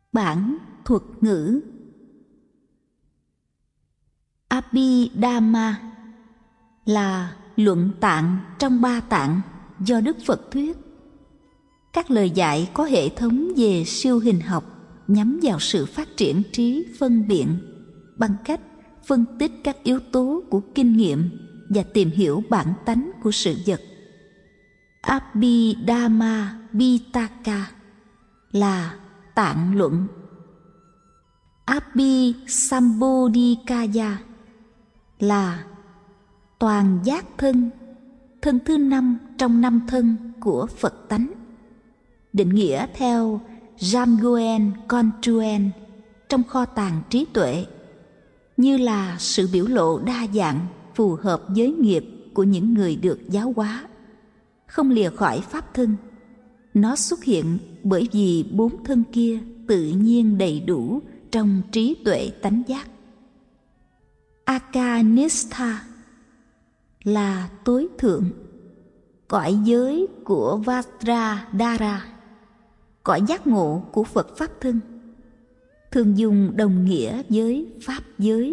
Bản thuật ngữ. Abhidhamma là luận tạng trong ba tạng do Đức Phật thuyết. Các lời dạy có hệ thống về siêu hình học nhắm vào sự phát triển trí phân biện bằng cách phân tích các yếu tố của kinh nghiệm và tìm hiểu bản tánh của sự vật. Abhidhamma Pitaka là tạng luận. Abhisambodhikaya là toàn giác thân, thân thứ 5 trong 5 thân của Phật tánh. Định nghĩa theo Jamgoen Contuen trong kho tàng trí tuệ như là sự biểu lộ đa dạng phù hợp với nghiệp của những người được giáo hóa, không lìa khỏi pháp thân. Nó xuất hiện bởi vì 4 thân kia tự nhiên đầy đủ trong trí tuệ tánh giác. Akanistha là tối thượng, cõi giới của Vajradhara, cõi giác ngộ của Phật Pháp thân, thường dùng đồng nghĩa với Pháp giới.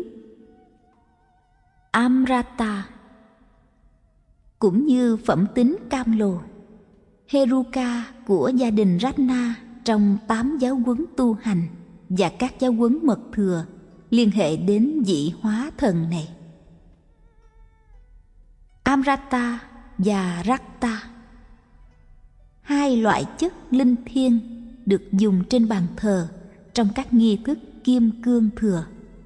Amrata cũng như phẩm tính cam lồ, Heruka của gia đình Ratna trong 8 giáo huấn tu hành và các giáo huấn mật thừa liên hệ đến vị hóa thần này. Amrata và Rakta, hai loại chất linh thiêng được dùng trên bàn thờ trong các nghi thức kim cương thừa.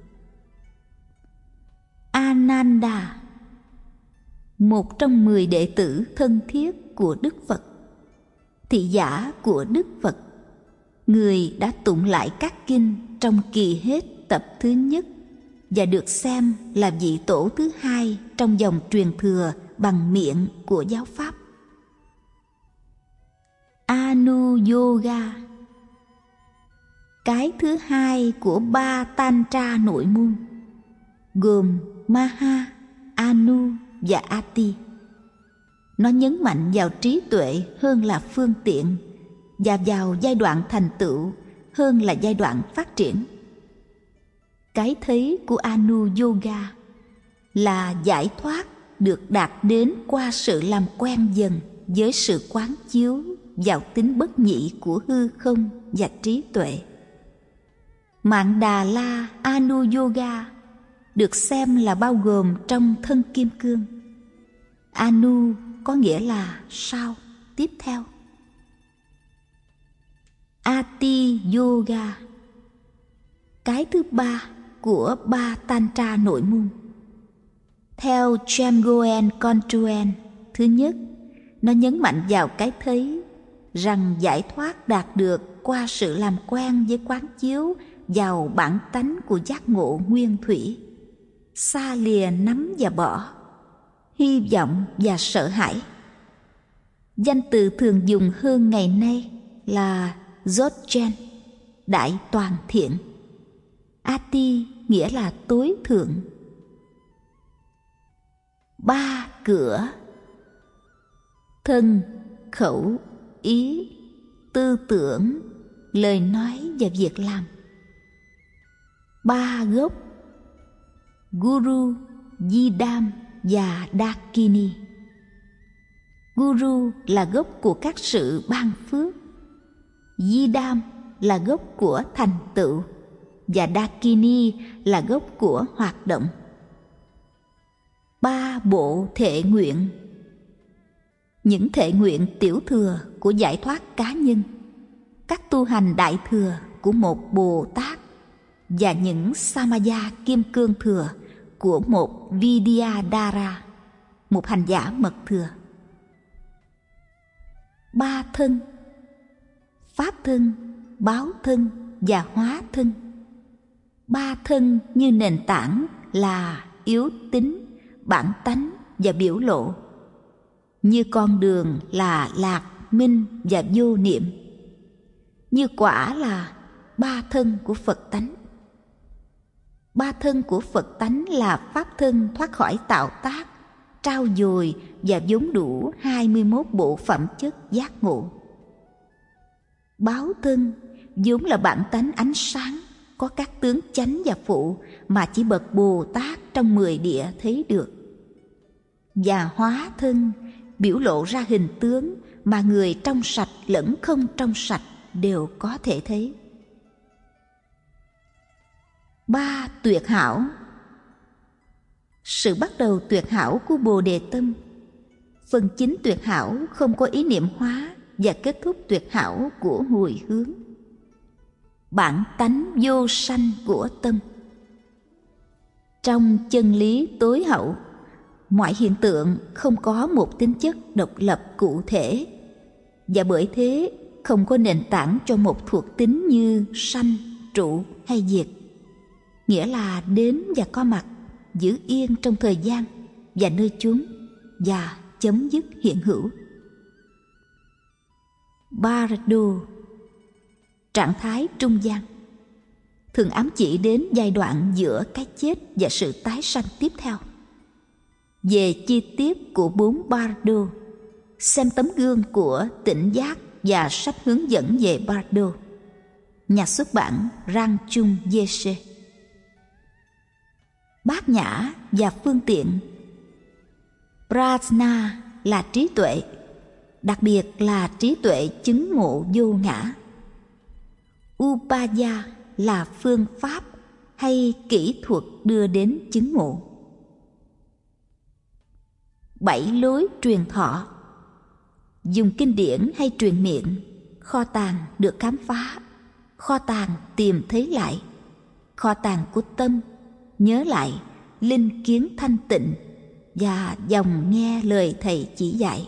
Ananda, một trong 10 đệ tử thân thiết của Đức Phật, thị giả của Đức Phật, người đã tụng lại các kinh trong kỳ hết tập thứ nhất và được xem là vị tổ thứ 2 trong dòng truyền thừa bằng miệng của giáo pháp. Anuyoga, cái thứ 2 của 3 Tantra nội môn, gồm Maha, Anu và Ati. Nó nhấn mạnh vào trí tuệ hơn là phương tiện và vào giai đoạn thành tựu hơn là giai đoạn phát triển. Cái thấy của Anu Yoga là giải thoát được đạt đến qua sự làm quen dần với sự quán chiếu vào tính bất nhị của hư không và trí tuệ. Mạn Đà La Anu Yoga được xem là bao gồm trong thân kim cương. Anu có nghĩa là sau, tiếp theo. Ati Yoga, cái thứ 3 của 3 Tantra nội môn. Theo Jamgoen Contuen thứ nhất, nó nhấn mạnh vào cái thấy rằng giải thoát đạt được qua sự làm quen với quán chiếu vào bản tánh của giác ngộ nguyên thủy, xa lìa nắm và bỏ, hy vọng và sợ hãi. Danh từ thường dùng hơn ngày nay là Dzogchen, đại toàn thiện. Ati nghĩa là tối thượng. 3 cửa: thân, khẩu, ý, tư tưởng, lời nói và việc làm. 3 gốc: Guru, Yidam và Dakini. Guru là gốc của các sự ban phước, Yidam là gốc của thành tựu và Dakini là gốc của hoạt động. 3 bộ thệ nguyện: những thệ nguyện tiểu thừa của giải thoát cá nhân, các tu hành đại thừa của một Bồ Tát và những Samaya kim cương thừa của một Vidyadhara, một hành giả mật thừa. 3 thân: pháp thân, báo thân và hóa thân. 3 thân như nền tảng là yếu tính, bản tánh và biểu lộ, như con đường là lạc, minh và vô niệm, như quả là 3 thân của Phật tánh. 3 thân của Phật tánh là pháp thân thoát khỏi tạo tác, trao dồi và vốn đủ 21 bộ phẩm chất giác ngộ. Báo thân vốn là bản tánh ánh sáng, có các tướng chánh và phụ mà chỉ bậc Bồ Tát trong 10 địa thấy được. Và hóa thân biểu lộ ra hình tướng mà người trong sạch lẫn không trong sạch đều có thể thấy. 3 tuyệt hảo. Sự bắt đầu tuyệt hảo của Bồ Đề Tâm. Phần chính tuyệt hảo không có ý niệm hóa và kết thúc tuyệt hảo của hồi hướng. Bản tánh vô sanh của tâm. Trong chân lý tối hậu, mọi hiện tượng không có một tính chất độc lập cụ thể, và bởi thế không có nền tảng cho một thuộc tính như sanh, trụ hay diệt, nghĩa là đến và có mặt, giữ yên trong thời gian và nơi chốn, và chấm dứt hiện hữu. Bardo, trạng thái trung gian, thường ám chỉ đến giai đoạn giữa cái chết và sự tái sanh tiếp theo. Về chi tiết của 4 Bardo, xem tấm gương của Tỉnh Giác và sách hướng dẫn về Bardo, nhà xuất bản Rang Chung Yeshe. Bát nhã và phương tiện. Prajna là trí tuệ, đặc biệt là trí tuệ chứng ngộ vô ngã. Upaya là phương pháp hay kỹ thuật đưa đến chứng ngộ. 7 lối truyền thọ. Dùng kinh điển hay truyền miệng, kho tàng được khám phá, kho tàng tìm thấy lại, kho tàng của tâm, nhớ lại, linh kiến thanh tịnh và dòng nghe lời thầy chỉ dạy.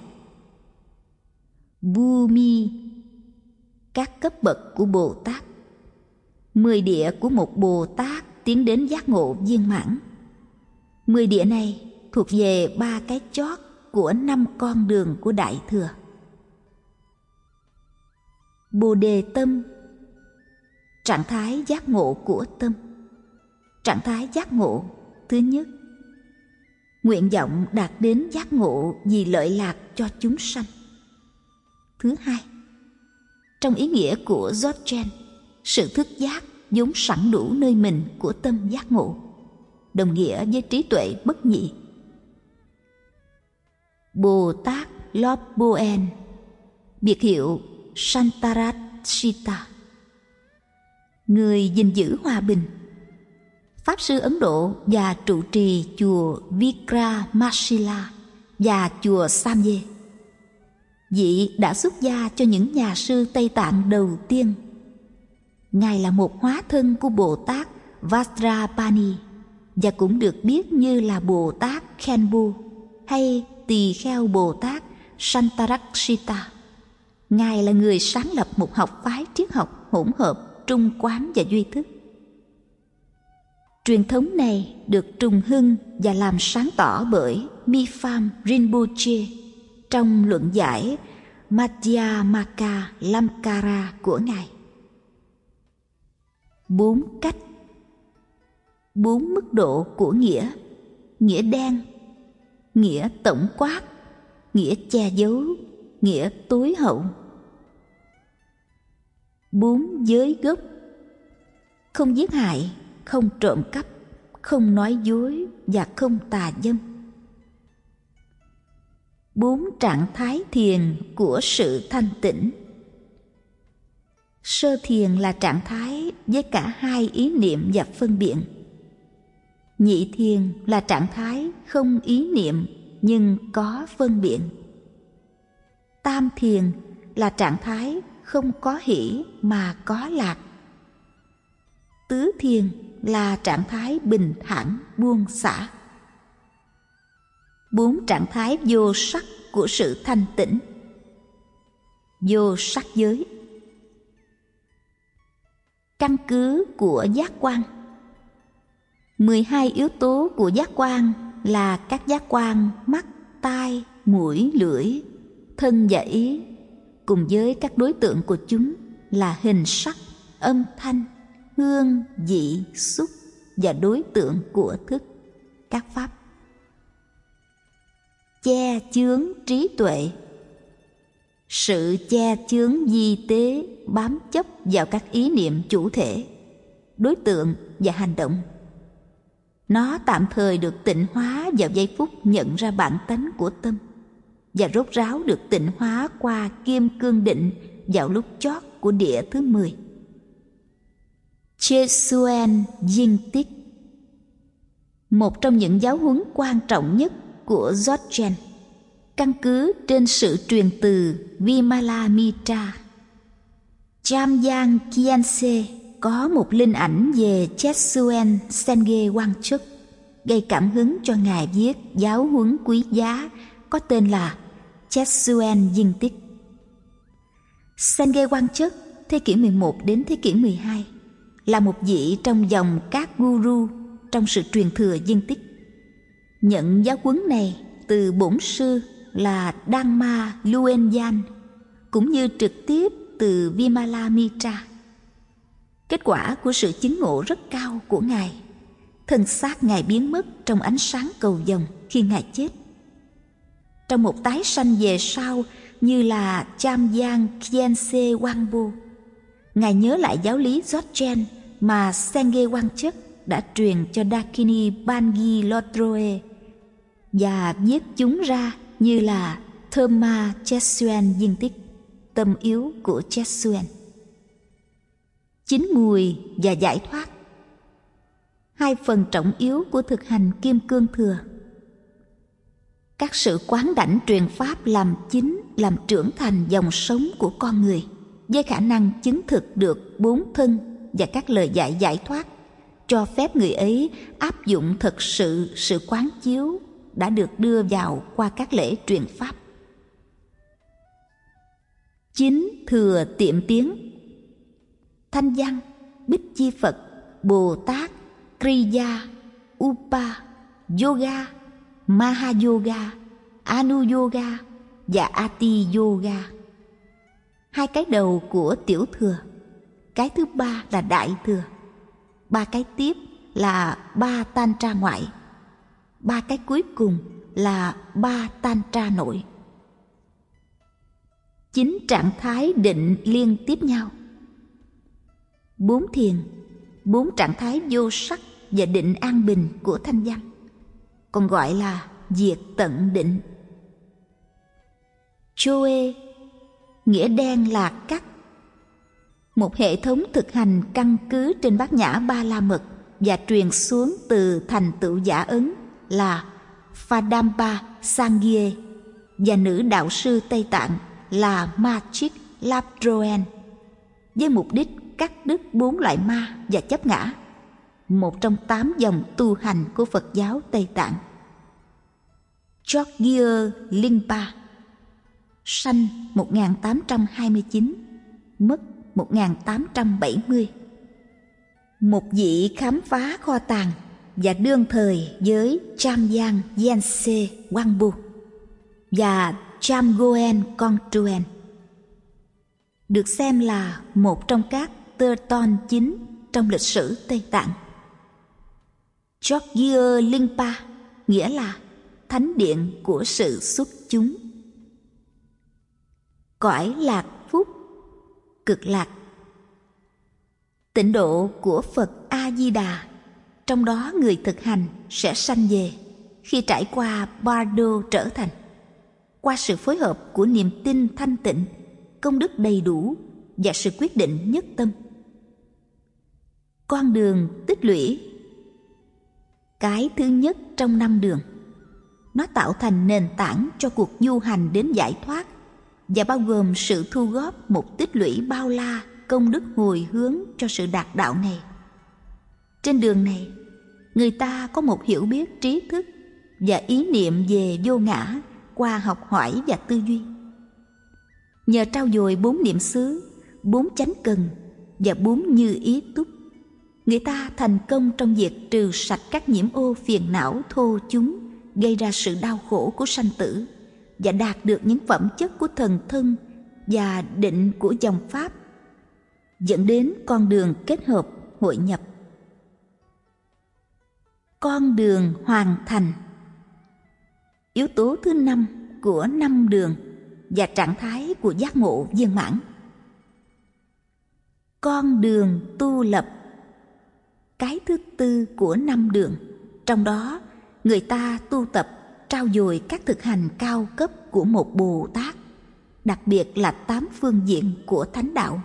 Bhumi, các cấp bậc của Bồ Tát. 10 địa của một Bồ Tát tiến đến giác ngộ viên mãn. 10 địa này thuộc về 3 cái chót của 5 con đường của Đại Thừa. Bồ Đề Tâm, trạng thái giác ngộ của tâm. Trạng thái giác ngộ thứ nhất, nguyện vọng đạt đến giác ngộ vì lợi lạc cho chúng sanh. Thứ hai, trong ý nghĩa của Dzogchen, sự thức giác vốn sẵn đủ nơi mình của tâm giác ngộ, đồng nghĩa với trí tuệ bất nhị. Bồ Tát Lobboen, biệt hiệu Santarashita, người gìn giữ hòa bình, Pháp sư Ấn Độ và trụ trì chùa Vikramashila và chùa Samye. Vị đã xuất gia cho những nhà sư Tây Tạng đầu tiên. Ngài là một hóa thân của Bồ Tát Vajrapani và cũng được biết như là Bồ Tát Khenpu hay Tỳ Kheo Bồ Tát Santarashita. Ngài là người sáng lập một học phái triết học hỗn hợp trung quán và duy thức. Truyền thống này được trùng hưng và làm sáng tỏ bởi Mipham Rinpoche trong luận giải Madhyamaka Lamkara của Ngài. 4 cách, 4 mức độ của nghĩa: nghĩa đen, nghĩa tổng quát, nghĩa che giấu, nghĩa tối hậu. 4 giới gốc: không giết hại, không trộm cắp, không nói dối và không tà dâm. 4 trạng thái thiền của sự thanh tịnh. Sơ thiền là trạng thái với cả 2 ý niệm và phân biện. Nhị thiền là trạng thái không ý niệm nhưng có phân biện. Tam thiền là trạng thái không có hỷ mà có lạc. Tứ thiền là trạng thái bình thản buông xả. 4 trạng thái vô sắc của sự thanh tịnh. Vô sắc giới. Căn cứ của giác quan. 12 yếu tố của giác quan là các giác quan mắt, tai, mũi, lưỡi, thân và ý, cùng với các đối tượng của chúng là hình sắc, âm thanh, hương, vị, xúc và đối tượng của thức, các pháp. Che chướng trí tuệ. sự che chướng di tế bám chấp vào các ý niệm chủ thể, đối tượng và hành động. Nó tạm thời được tịnh hóa vào giây phút nhận ra bản tánh của tâm, và rốt ráo được tịnh hóa qua kim cương định vào lúc chót của địa thứ 10. Chesuen Dinh Tích, một trong những giáo huấn quan trọng nhất của Dzogchen, căn cứ trên sự truyền từ Vimalamitra. Jamyang Khyentse có một linh ảnh về Chesuen Senge Wangchuk, gây cảm hứng cho ngài viết giáo huấn quý giá có tên là Chesuen Dinh Tích. Senge Wangchuk thế kỷ 11 đến thế kỷ 12 là một vị trong dòng các guru trong sự truyền thừa Dinh Tích. Nhận giáo huấn này từ bổn sư là Dharma Luenyan, cũng như trực tiếp từ Vimalamitra. Kết quả của sự chứng ngộ rất cao của ngài, thân xác ngài biến mất trong ánh sáng cầu vồng khi ngài chết. Trong một tái sanh về sau như là Jamyang Khyentse Wangpo, ngài nhớ lại giáo lý Dzogchen mà Senge Wangchuk đã truyền cho Dakini Bangi Lodroe và viết chúng ra như là Therma Chesuen Dinh Tích, tâm yếu của Chesuen. Chín mùi và giải thoát, hai phần trọng yếu của thực hành kim cương thừa. Các sự quán đảnh truyền pháp làm chính, làm trưởng thành dòng sống của con người, với khả năng chứng thực được 4 thân và các lời dạy giải thoát, cho phép người ấy áp dụng thực sự sự quán chiếu đã được đưa vào qua các lễ truyền pháp. Chín thừa tiệm tiến, Thanh Văn, Bích Chi Phật, Bồ Tát, Kriya, Upa, Yoga, Mahayoga, Anuyoga và Ati Yoga. Hai cái đầu của tiểu thừa, cái thứ ba là đại thừa, ba cái tiếp là ba tantra ngoại, ba cái cuối cùng là ba tantra nội. 9 trạng thái định liên tiếp nhau. 4 thiền, 4 trạng thái vô sắc và định an bình của Thanh Văn, còn gọi là diệt tận định. Choe, nghĩa đen là cắt. Một hệ thống thực hành căn cứ trên Bát Nhã Ba La Mật và truyền xuống từ thành tựu giả ấn là Phadampa Sangye và nữ đạo sư Tây Tạng là Machik Labdroen, với mục đích cắt đứt 4 loại ma và chấp ngã, một trong 8 dòng tu hành của Phật giáo Tây Tạng. Chogyur Lingpa, sanh 1829, mất 1870. Một vị khám phá kho tàng và đương thời với Jamyang Khyentse Wangpo và Chamgoen Kongtruen, được xem là một trong các Terton chính trong lịch sử Tây Tạng. Chogyur Lingpa nghĩa là thánh điện của sự xuất chúng. Cõi lạc phúc, cực lạc, tịnh độ của Phật A Di Đà, trong đó người thực hành sẽ sanh về khi trải qua Bardo trở thành, qua sự phối hợp của niềm tin thanh tịnh, công đức đầy đủ và sự quyết định nhất tâm. Con đường tích lũy, cái thứ nhất trong 5 đường. Nó tạo thành nền tảng cho cuộc du hành đến giải thoát và bao gồm sự thu góp một tích lũy bao la công đức hồi hướng cho sự đạt đạo này. Trên đường này, người ta có một hiểu biết trí thức và ý niệm về vô ngã qua học hỏi và tư duy. Nhờ trau dồi 4 niệm xứ, 4 chánh cần và 4 như ý túc, người ta thành công trong việc trừ sạch các nhiễm ô phiền não thô chúng gây ra sự đau khổ của sanh tử và đạt được những phẩm chất của thần thân và định của dòng pháp, dẫn đến con đường kết hợp hội nhập. Con đường hoàn thành, yếu tố thứ 5 của 5 đường và trạng thái của giác ngộ viên mãn. Con đường tu lập, cái thứ tư của 5 đường. Trong đó, người ta tu tập trau dồi các thực hành cao cấp của một Bồ Tát, đặc biệt là 8 phương diện của thánh đạo.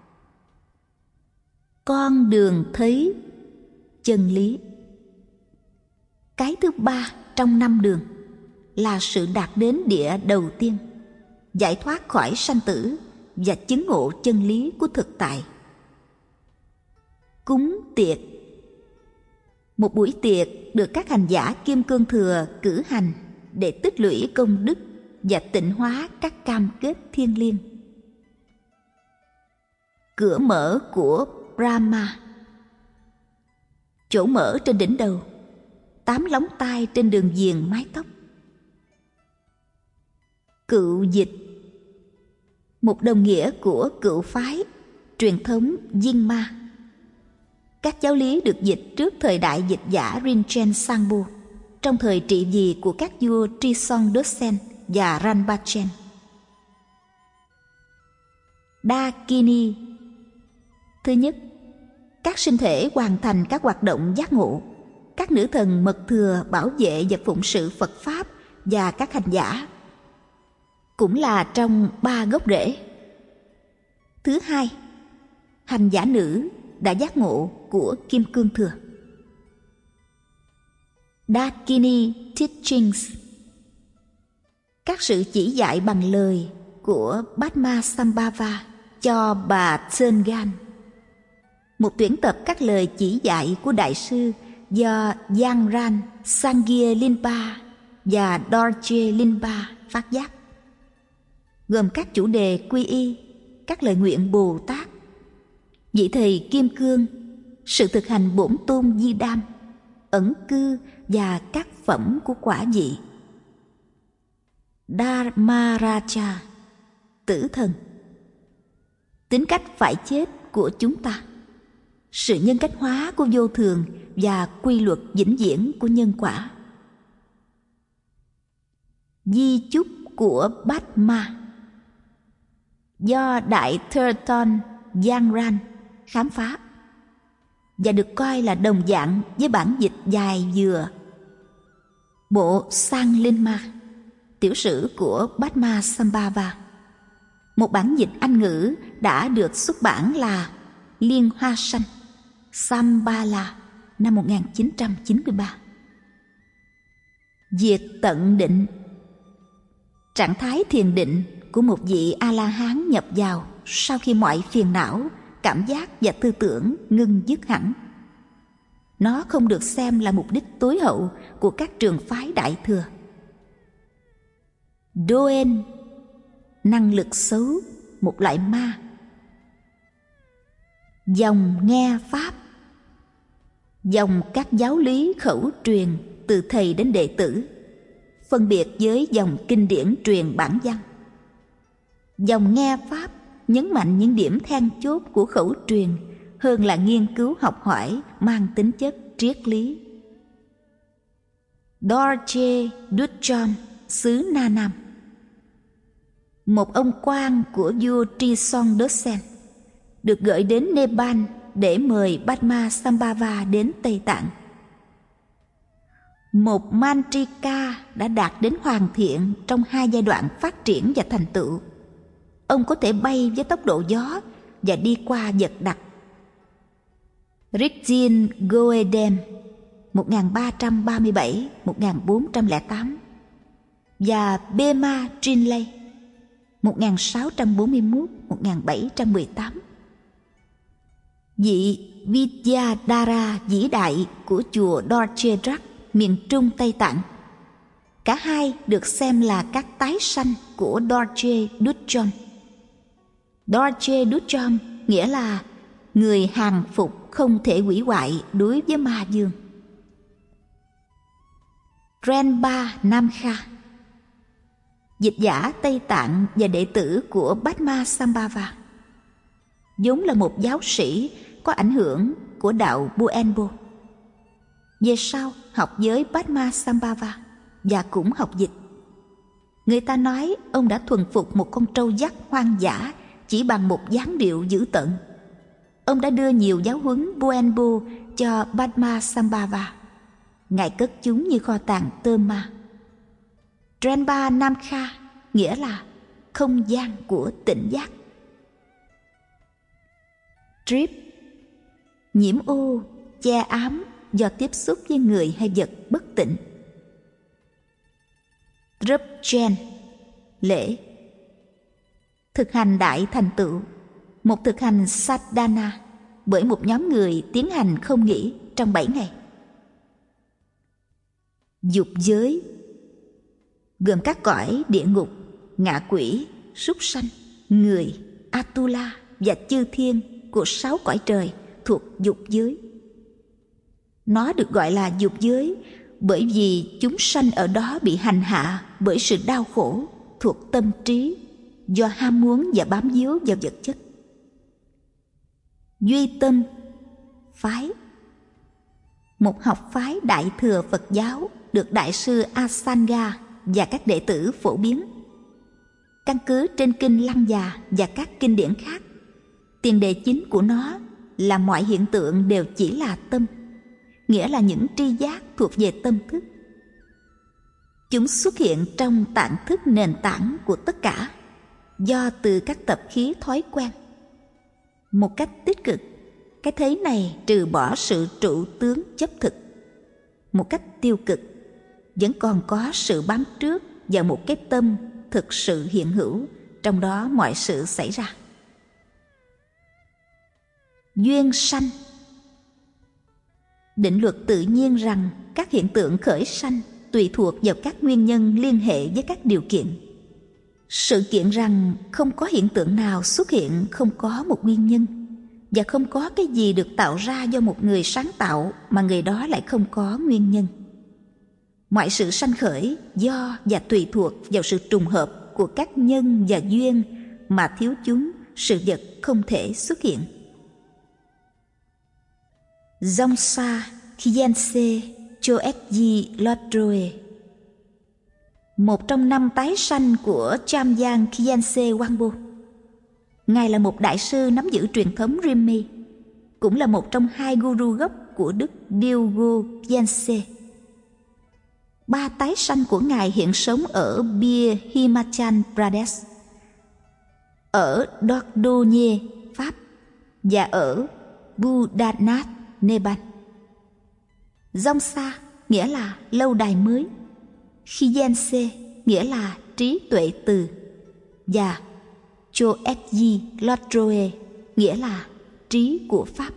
Con đường thấy chân lý. Cái thứ ba trong 5 đường là sự đạt đến địa đầu tiên, giải thoát khỏi sanh tử và chứng ngộ chân lý của thực tại. Cúng tiệc. Một buổi tiệc được các hành giả Kim Cương Thừa cử hành để tích lũy công đức và tịnh hóa các cam kết thiêng liêng. Cửa mở của Brahma. Chỗ mở trên đỉnh đầu, 8 lóng tai trên đường viền mái tóc. Cựu dịch. Một đồng nghĩa của cựu phái, truyền thống Dinh Ma. Các giáo lý được dịch trước thời đại dịch giả Rinchen Sangpo, trong thời trị vì của các vua Trisong Dorsen và Ranbachen. Dakini. Thứ nhất, các sinh thể hoàn thành các hoạt động giác ngộ. Các nữ thần mật thừa bảo vệ và phụng sự Phật Pháp và các hành giả, cũng là trong 3 gốc rễ. Thứ hai, hành giả nữ đã giác ngộ của Kim Cương Thừa. Dakini Teachings. Các sự chỉ dạy bằng lời của Padmasambhava cho bà Tsöngan. Một tuyển tập các lời chỉ dạy của Đại sư do Yangran Sangye Linpa và Dorje Linpa phát giác, gồm các chủ đề quy y, các lời nguyện Bồ Tát, vị thầy Kim Cương, sự thực hành bổn tôn Di Đam, ẩn cư và các phẩm của quả vị. Dharmaraja. Tử thần. Tính cách phải chết của chúng ta, sự nhân cách hóa của vô thường và quy luật vĩnh viễn của nhân quả. Di chúc của Padma. Do Đại Thurton Yangran khám phá và được coi là đồng dạng với bản dịch dài dừa bộ Sang Linh Ma, tiểu sử của Padmasambhava. Một bản dịch Anh ngữ đã được xuất bản là Liên Hoa Sanh Sambala năm 1993. Diệt tận định. Trạng thái thiền định của một vị A-la-hán nhập vào sau khi mọi phiền não, cảm giác và tư tưởng ngưng dứt hẳn. Nó không được xem là mục đích tối hậu của các trường phái Đại Thừa. Doen. Năng lực xấu, một loại ma. Dòng nghe Pháp. Dòng các giáo lý khẩu truyền từ thầy đến đệ tử, phân biệt với dòng kinh điển truyền bản văn. Dòng nghe Pháp nhấn mạnh những điểm then chốt của khẩu truyền hơn là nghiên cứu học hỏi mang tính chất triết lý. Dorje Dutchon, xứ Na Nam. Một ông quan của vua Trisong Dorsen được gửi đến Nepal để mời Padmasambhava đến Tây Tạng. Một mantrika đã đạt đến hoàn thiện trong 2 giai đoạn phát triển và thành tựu. Ông có thể bay với tốc độ gió và đi qua vật đặc. Rijin Goedem 1337-1408 và Bema Trinley 1641-1718. Vị Vidyadhara vĩ đại của chùa Dorje miền Trung Tây Tạng. Cả hai được xem là các tái sanh của Dorje Dutchon. Dorje Dutchon nghĩa là người hàng phục không thể hủy hoại đối với ma dương. Renpa Namkha, dịch giả Tây Tạng và đệ tử của Padmasambhava, vốn là một giáo sĩ có ảnh hưởng của đạo Buenbo. Về sau học với Padmasambhava và cũng học dịch. Người ta nói ông đã thuần phục một con trâu dắt hoang dã chỉ bằng một dáng điệu dữ tợn. Ông đã đưa nhiều giáo huấn Buenbo cho Padmasambhava. Ngài cất chúng như kho tàng tôm ma. Drenpa Namkha nghĩa là không gian của tỉnh giác. Trip, nhiễm ô, che ám do tiếp xúc với người hay vật bất tịnh. Drupchen, lễ. Thực hành đại thành tựu, một thực hành sadhana bởi một nhóm người tiến hành không nghỉ trong 7 ngày. Dục giới gồm các cõi địa ngục, ngạ quỷ, súc sanh, người, Atula và chư thiên của 6 cõi trời thuộc dục giới. Nó được gọi là dục giới bởi vì chúng sanh ở đó bị hành hạ bởi sự đau khổ thuộc tâm trí do ham muốn và bám víu vào vật chất. Duy tâm phái, một học phái đại thừa Phật giáo được Đại sư Asanga và các đệ tử phổ biến. Căn cứ trên kinh Lăng Già và các kinh điển khác, tiền đề chính của nó là mọi hiện tượng đều chỉ là tâm, nghĩa là những tri giác thuộc về tâm thức. Chúng xuất hiện trong tạng thức nền tảng của tất cả, do từ các tập khí thói quen. Một cách tích cực, cái thế này trừ bỏ sự trụ tướng chấp thực. Một cách tiêu cực, vẫn còn có sự bám trước vào một cái tâm thực sự hiện hữu, trong đó mọi sự xảy ra. Duyên sanh, định luật tự nhiên rằng các hiện tượng khởi sanh tùy thuộc vào các nguyên nhân liên hệ với các điều kiện. Sự kiện rằng không có hiện tượng nào xuất hiện không có một nguyên nhân, và không có cái gì được tạo ra do một người sáng tạo mà người đó lại không có nguyên nhân. Mọi sự sanh khởi do và tùy thuộc vào sự trùng hợp của các nhân và duyên, mà thiếu chúng sự vật không thể xuất hiện. Dongsa Khyentse Choekyi Lodroe, một trong 5 tái sanh của Chamyang Khyentse Wangpo. Ngài là một đại sư nắm giữ truyền thống Rimmi, cũng là một trong 2 guru gốc của Đức Dilgo Khyentse. 3 tái sanh của Ngài hiện sống ở Bia Himachal Pradesh, ở Dordogne, Pháp, và ở Budanath, Nepal. Dongsa nghĩa là lâu đài mới, Khyentse nghĩa là trí tuệ từ, và Choekyi Lodroe nghĩa là trí của Pháp.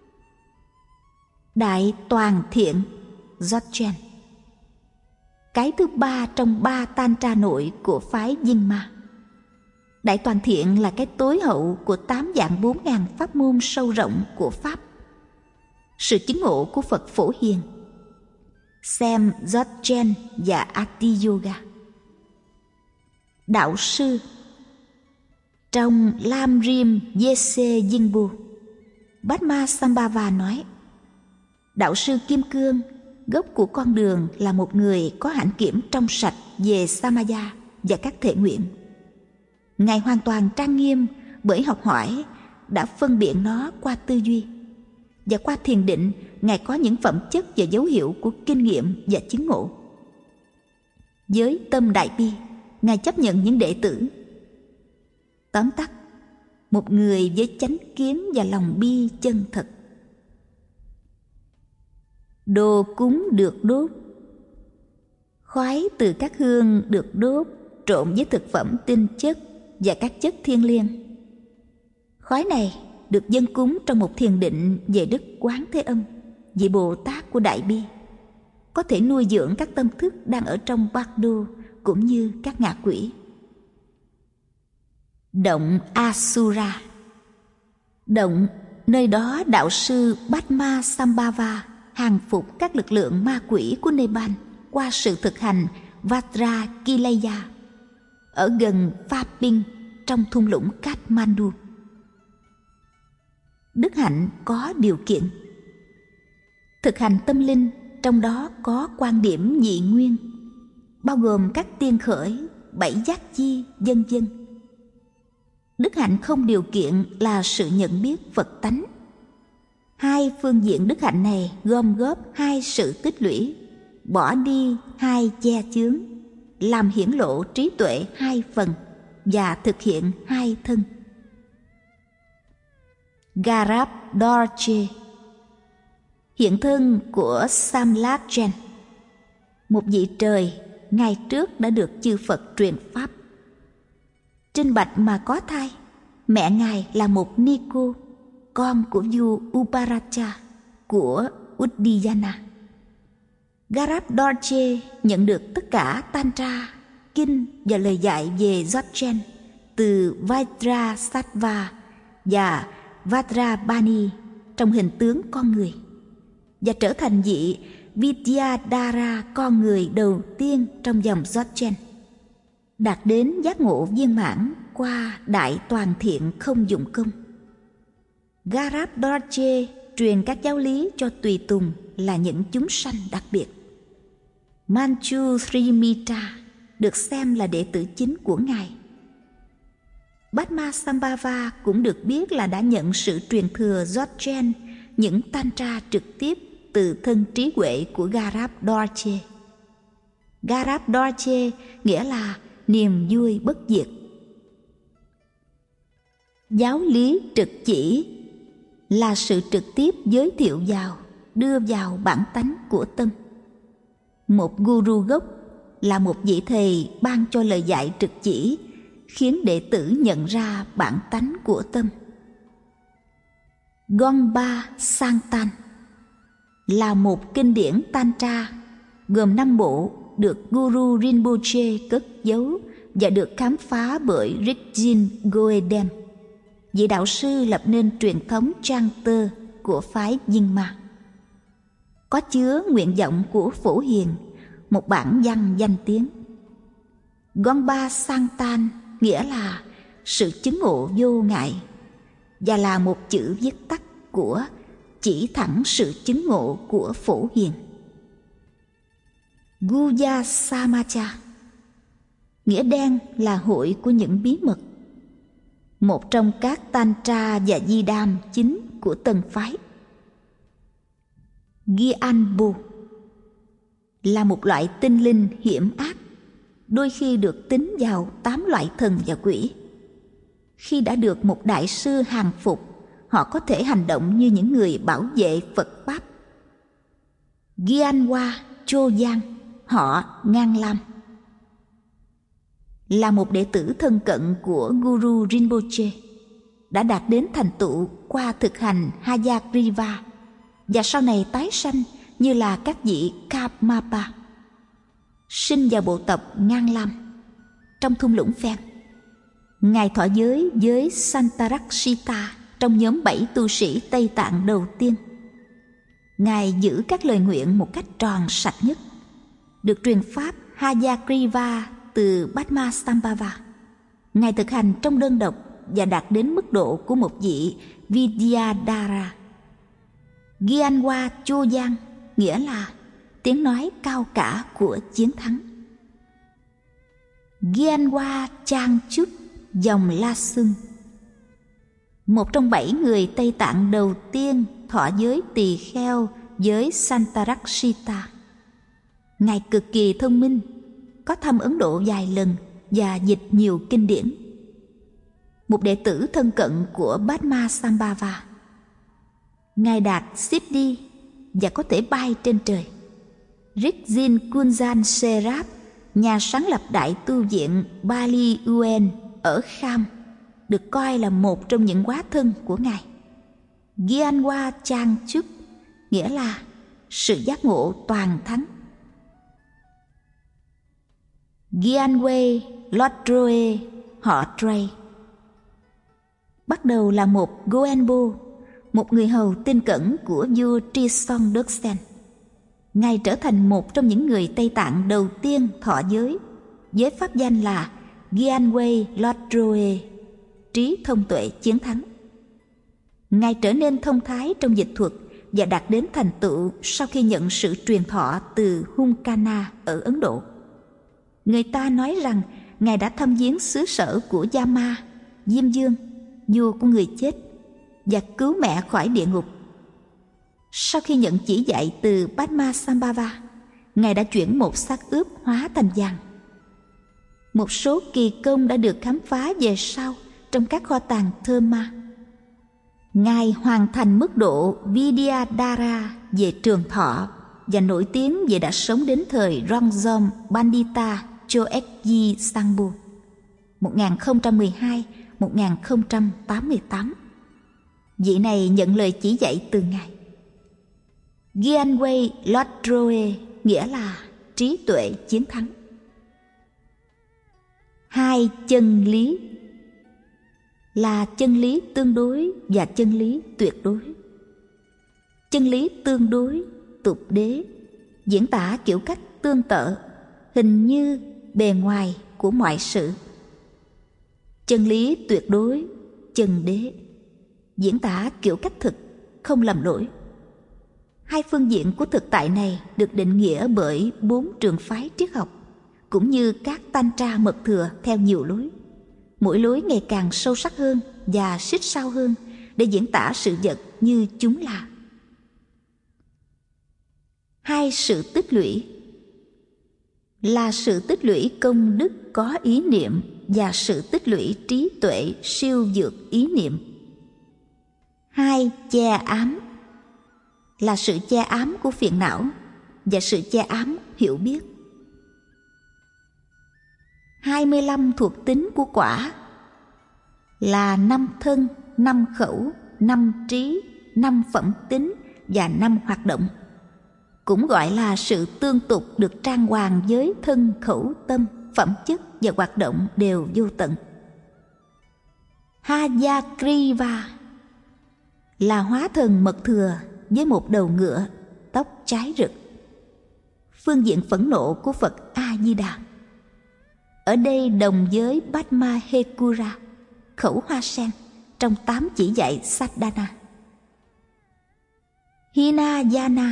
Đại toàn thiện Dzogchen, cái thứ 3 trong 3 tantra nội của phái Nyingma. Đại toàn thiện là cái tối hậu của 8 dạng 4.000 pháp môn sâu rộng của Pháp. Sự chứng ngộ của Phật Phổ Hiền, xem Dzogchen và Ati Yoga. Đạo sư, trong Lam Rim Yese Jingbu, Padmasambhava nói: đạo sư Kim Cương, gốc của con đường, là một người có hạnh kiểm trong sạch về Samaya và các thệ nguyện. Ngài hoàn toàn trang nghiêm bởi học hỏi đã phân biện nó qua tư duy, và qua thiền định Ngài có những phẩm chất và dấu hiệu của kinh nghiệm và chứng ngộ. Với tâm đại bi, Ngài chấp nhận những đệ tử. Tóm tắt, một người với chánh kiến và lòng bi chân thật. Đồ cúng được đốt, khói từ các hương được đốt trộn với thực phẩm tinh chất và các chất thiêng liêng. Khói này được dâng cúng trong một thiền định về Đức Quán Thế Âm, vị Bồ Tát của Đại Bi, có thể nuôi dưỡng các tâm thức đang ở trong Bardo cũng như các ngạ quỷ. Động Asura, động nơi đó đạo sư Padmasambhava hàng phục các lực lượng ma quỷ của Nepal qua sự thực hành Vajrakilaya ở gần Phaping trong thung lũng Kathmandu. Đức hạnh có điều kiện. Thực hành tâm linh trong đó có quan điểm nhị nguyên, bao gồm các tiên khởi 7 giác chi, vân vân. Đức hạnh không điều kiện là sự nhận biết Phật tánh. Hai phương diện đức hạnh này gom góp hai sự tích lũy, bỏ đi hai che chướng, làm hiển lộ trí tuệ hai phần và thực hiện hai thân. Garabdorje, hiện thân của Samlatjen, một vị trời ngày trước đã được chư Phật truyền pháp. Trên bạch mà có thai, mẹ ngài là một ni cô, con của vua Ubaracha của Udiyana. Garabdorje nhận được tất cả Tantra, kinh và lời dạy về Dzogchen từ Vajrasattva và Vajrabani trong hình tướng con người, và trở thành vị Vidyadhara con người đầu tiên trong dòng Dzogchen, đạt đến giác ngộ viên mãn qua đại toàn thiện không dụng công. Garabdorje truyền các giáo lý cho tùy tùng là những chúng sanh đặc biệt. Manjushrimita được xem là đệ tử chính của ngài. Padmasambhava cũng được biết là đã nhận sự truyền thừa Dzogchen, những Tantra trực tiếp từ thân trí huệ của Garabdorje. Garabdorje nghĩa là niềm vui bất diệt. Giáo lý trực chỉ là sự trực tiếp giới thiệu vào, đưa vào bản tánh của tâm. Một guru gốc là một vị thầy ban cho lời dạy trực chỉ, khiến đệ tử nhận ra bản tánh của tâm. Gompa Sangtan là một kinh điển Tantra gồm 5 bộ được Guru Rinpoche cất giấu và được khám phá bởi Rijin Goedem, vị đạo sư lập nên truyền thống Chanter của phái Nyingma. Có chứa nguyện vọng của Phổ Hiền, một bản văn danh tiếng. Gompa Sangtan nghĩa là sự chứng ngộ vô ngại, và là một chữ viết tắt của chỉ thẳng sự chứng ngộ của Phổ Hiền. Guya Samacha, nghĩa đen là hội của những bí mật, một trong các Tantra và Di Đam chính của tân phái. Gyanbu là một loại tinh linh hiểm ác, đôi khi được tính vào 8 loại thần và quỷ. Khi đã được một đại sư hàng phục, họ có thể hành động như những người bảo vệ Phật Pháp. Gyanwa Chogyang, họ Ngan Lam, là một đệ tử thân cận của Guru Rinpoche, đã đạt đến thành tựu qua thực hành Hayagriva và sau này tái sanh như là các vị Karmapa, sinh vào bộ tộc Ngan Lam trong thung lũng Phen. Ngài thọ giới với Santarakshita trong nhóm 7 tu sĩ Tây Tạng đầu tiên. Ngài giữ các lời nguyện một cách tròn sạch nhất, được truyền pháp Hayagriva từ Padmasambhava. Ngài thực hành trong đơn độc và đạt đến mức độ của một vị Vidyadhara. Gyanwa Chogyang nghĩa là tiếng nói cao cả của chiến thắng. Gyanwa Changchup dòng La Sưng, một trong 7 người Tây Tạng đầu tiên thọ giới tỳ kheo với Santarakshita. Ngài cực kỳ thông minh, có thăm Ấn Độ vài lần và dịch nhiều kinh điển. Một đệ tử thân cận của Padmasambhava. Ngài đạt Siddhi và có thể bay trên trời. Rijin Kunjan Serap, nhà sáng lập đại tu viện Bali Uen ở Kham, được coi là một trong những hóa thân của Ngài. Gyanwa Changchup nghĩa là sự giác ngộ toàn thắng. Gyanwe Lodroe, họ Trey, bắt đầu là một Goenbo, một người hầu tin cẩn của vua Trisong Doksen. Ngài trở thành một trong những người Tây Tạng đầu tiên thọ giới, với pháp danh là Gyanwe Lodroe, trí thông tuệ chiến thắng. Ngài trở nên thông thái trong dịch thuật và đạt đến thành tựu sau khi nhận sự truyền thọ từ Hunkana ở Ấn Độ. Người ta nói rằng Ngài đã thăm viếng xứ sở của Yama, Diêm Dương, vua của người chết, và cứu mẹ khỏi địa ngục. Sau khi nhận chỉ dạy từ Padmasambhava, Ngài đã chuyển một xác ướp hóa thành vàng. Một số kỳ công đã được khám phá về sau trong các kho tàng Therma. Ngài hoàn thành mức độ Vidyadhara về trường thọ và nổi tiếng về đã sống đến thời Rongzom Pandita Choekji Sangpo 1012-1088. Vị này nhận lời chỉ dạy từ Ngài. Gyanwei Lodroe nghĩa là trí tuệ chiến thắng. Hai chân lý là chân lý tương đối và chân lý tuyệt đối. Chân lý tương đối, tục đế, diễn tả kiểu cách tương tự, hình như, bề ngoài của mọi sự. Chân lý tuyệt đối, chân đế, diễn tả kiểu cách thực, không lầm lỗi. Hai phương diện của thực tại này được định nghĩa bởi 4 trường phái triết học, cũng như các tantra mật thừa theo nhiều lối. Mỗi lối ngày càng sâu sắc hơn và xích sao hơn để diễn tả sự vật như chúng là. Hai sự tích lũy là sự tích lũy công đức có ý niệm và sự tích lũy trí tuệ siêu vượt ý niệm. Hai che ám là sự che ám của phiền não và sự che ám hiểu biết. 25 thuộc tính của quả là 5 thân, 5 khẩu, 5 trí, 5 phẩm tính và 5 hoạt động, cũng gọi là sự tương tục được trang hoàng với thân, khẩu, tâm, phẩm chất và hoạt động đều vô tận. Hayagriva là hóa thần mật thừa với một đầu ngựa, tóc cháy rực, phương diện phẫn nộ của Phật A-di-đà. Ở đây đồng với Padma Hekura, khẩu hoa sen, trong 8 chỉ dạy Sadhana. Hinayana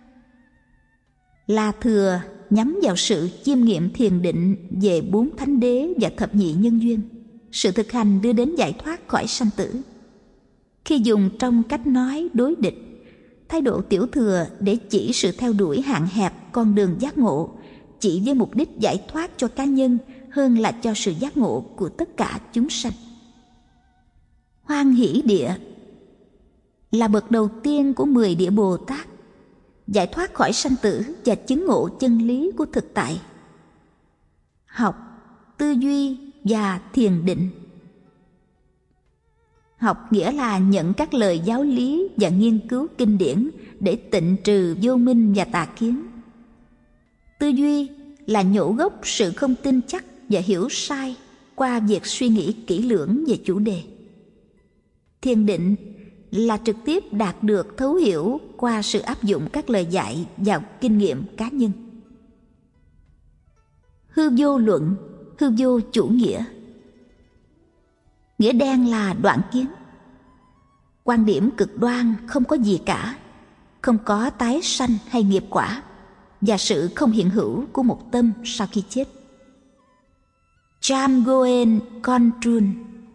là thừa nhắm vào sự chiêm nghiệm thiền định về 4 thánh đế và thập nhị nhân duyên, sự thực hành đưa đến giải thoát khỏi sanh tử. Khi dùng trong cách nói đối địch, thái độ tiểu thừa để chỉ sự theo đuổi hạn hẹp con đường giác ngộ, chỉ với mục đích giải thoát cho cá nhân hơn là cho sự giác ngộ của tất cả chúng sanh. Hoan hỷ địa là bậc đầu tiên của 10 địa Bồ Tát, giải thoát khỏi sanh tử và chứng ngộ chân lý của thực tại. Học, tư duy và thiền định. Học nghĩa là nhận các lời giáo lý và nghiên cứu kinh điển để tịnh trừ vô minh và tà kiến. Tư duy là nhổ gốc sự không tin chắc và hiểu sai qua việc suy nghĩ kỹ lưỡng về chủ đề. Thiền định là trực tiếp đạt được thấu hiểu qua sự áp dụng các lời dạy vào kinh nghiệm cá nhân. Hư vô luận, hư vô chủ nghĩa. Nghĩa đen là đoạn kiến. Quan điểm cực đoan không có gì cả, không có tái sanh hay nghiệp quả, và sự không hiện hữu của một tâm sau khi chết. Jamgoen Kongtrul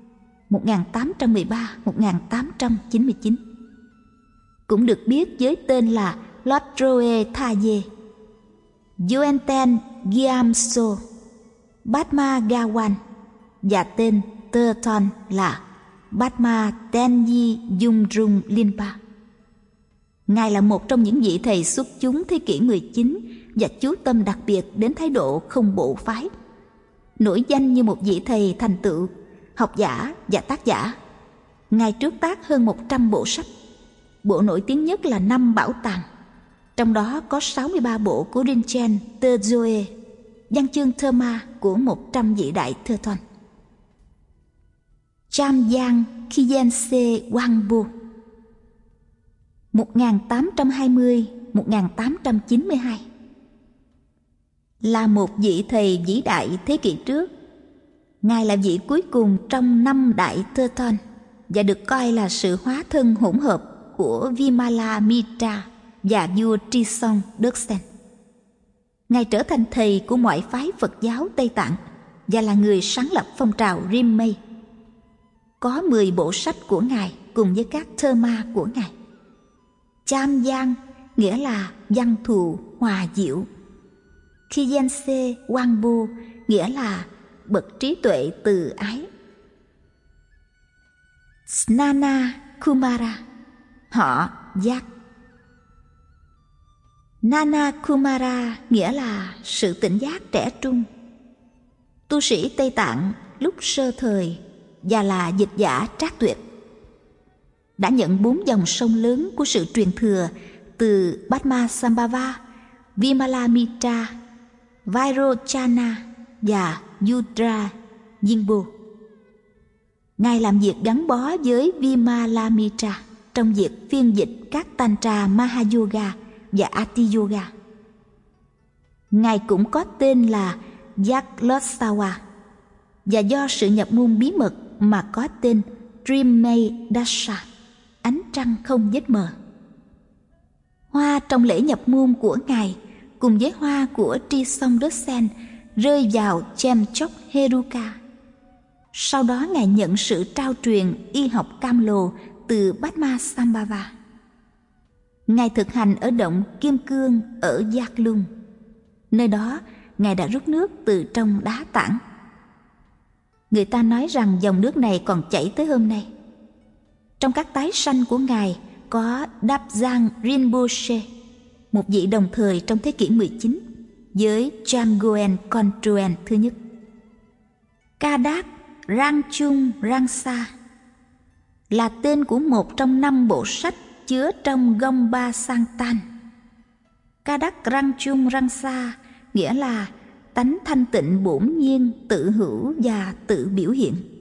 1813-1899, cũng được biết với tên là Lodroe Thaye, Yuenten Gyamso, Padma Gawan, và tên Terton là Padma Tenji Yumdrung Linpa. Ngài là một trong những vị thầy xuất chúng thế kỷ 19 và chú tâm đặc biệt đến thái độ không bộ phái, nổi danh như một vị thầy thành tựu, học giả và tác giả. Ngài trước tác hơn 100 bộ sách. Bộ nổi tiếng nhất là 5 bảo tàng, trong đó có 63 bộ của Rinchen Tezoe, văn chương thơ ma của 100 vị đại thơ toan. Chamyang Khyentse Wangpo 1820-1892 là một vị thầy vĩ đại thế kỷ trước. Ngài là vị cuối cùng trong 5 đại thơ toan và được coi là sự hóa thân hỗn hợp của Vimala Mitra và vua Trisong Dorsen. Ngài trở thành thầy của mọi phái Phật giáo Tây Tạng, và là người sáng lập phong trào Rinmei. Có 10 bộ sách của Ngài cùng với các thơ ma của Ngài. Cham Giang nghĩa là văn thù hòa diệu. Khiyense Wangbo nghĩa là bậc trí tuệ từ ái. Snana Kumara họ giác. Nana Kumara nghĩa là sự tỉnh giác trẻ trung. Tu sĩ Tây Tạng lúc sơ thời và là dịch giả trác tuyệt, đã nhận 4 dòng sông lớn của sự truyền thừa từ Padmasambhava, Vimalamitra, Vairochana và Udra Jingbo. Ngài làm việc gắn bó với Vimalamitra trong việc phiên dịch các Tantra Mahayoga và Ati Yoga. Ngài cũng có tên là Yaklotsawa, và do sự nhập môn bí mật mà có tên Trimei Dasha, ánh trăng không vết mờ. Hoa trong lễ nhập môn của Ngài cùng với hoa của tri sông Đất Sen rơi vào Chemchok Heruka. Sau đó Ngài nhận sự trao truyền y học cam lồ từ Padmasambhava. Ngài thực hành ở động Kim Cương ở Giác Lung. Nơi đó Ngài đã rút nước từ trong đá tảng. Người ta nói rằng dòng nước này còn chảy tới hôm nay. Trong các tái sanh của Ngài có Dabzang Rinpoche, một vị đồng thời trong thế kỷ 19 với Jamgoen Kontruen thứ nhất. Kadak Rangchung Rangsa là tên của một trong 5 bộ sách chứa trong Gompa Sangtan. Kadak Rangchung Rangsa nghĩa là tánh thanh tịnh bổn nhiên, tự hữu và tự biểu hiện.